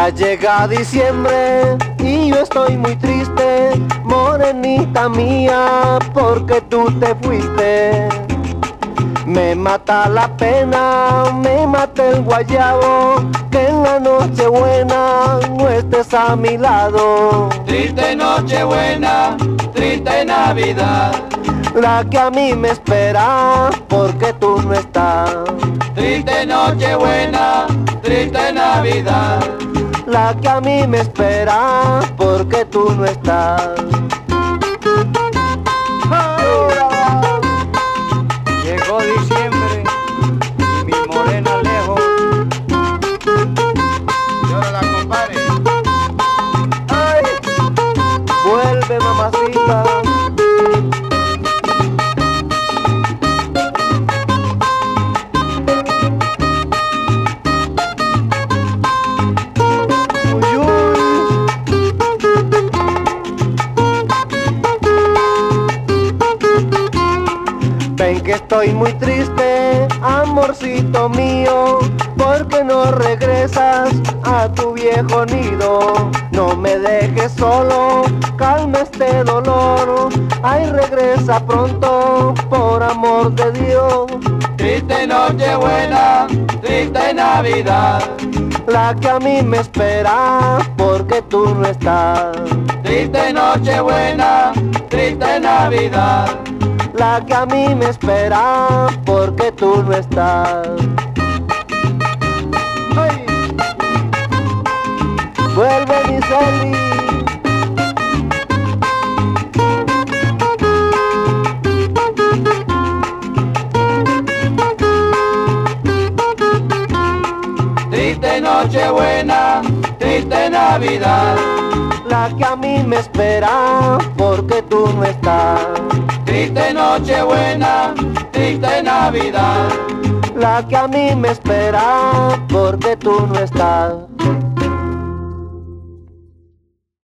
Ya llega diciembre y yo estoy muy triste, morenita mía, porque tú te fuiste. Me mata la pena, me mata el guayabo, que en la noche buena no estés a mi lado. Triste Nochebuena, triste Navidad, La que a mí me espera, porque tú no estás. triste Nochebuena, triste Navidad. La que a mí me espera, porque tú no estás. Llegó diciembre y mi morena lejos. Llórala, compadre. Ay, vuelve mamacita. Uy, ven que estoy muy triste, amorcito mío, porque no regresas a tu viejo nido. No me dejes solo, calma este dolor, ay regresa pronto, por amor de Dios. Triste Nochebuena, triste Navidad, La que a mí me espera, porque tú no estás. triste Nochebuena, triste Navidad. La que a mí me espera, porque tú no estás. Ay. Vuelve mi Celi. Triste Nochebuena, triste Navidad, La que a mí me espera, porque tú no estás. triste Nochebuena, triste Navidad. La que a mí me espera, porque tú no estás.